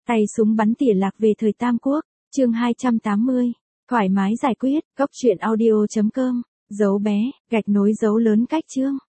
Tay súng bắn tỉa lạc về thời Tam Quốc, chương 280. Thoải mái giải quyết, góc truyện audio.com, dấu bé, gạch nối dấu lớn cách chương.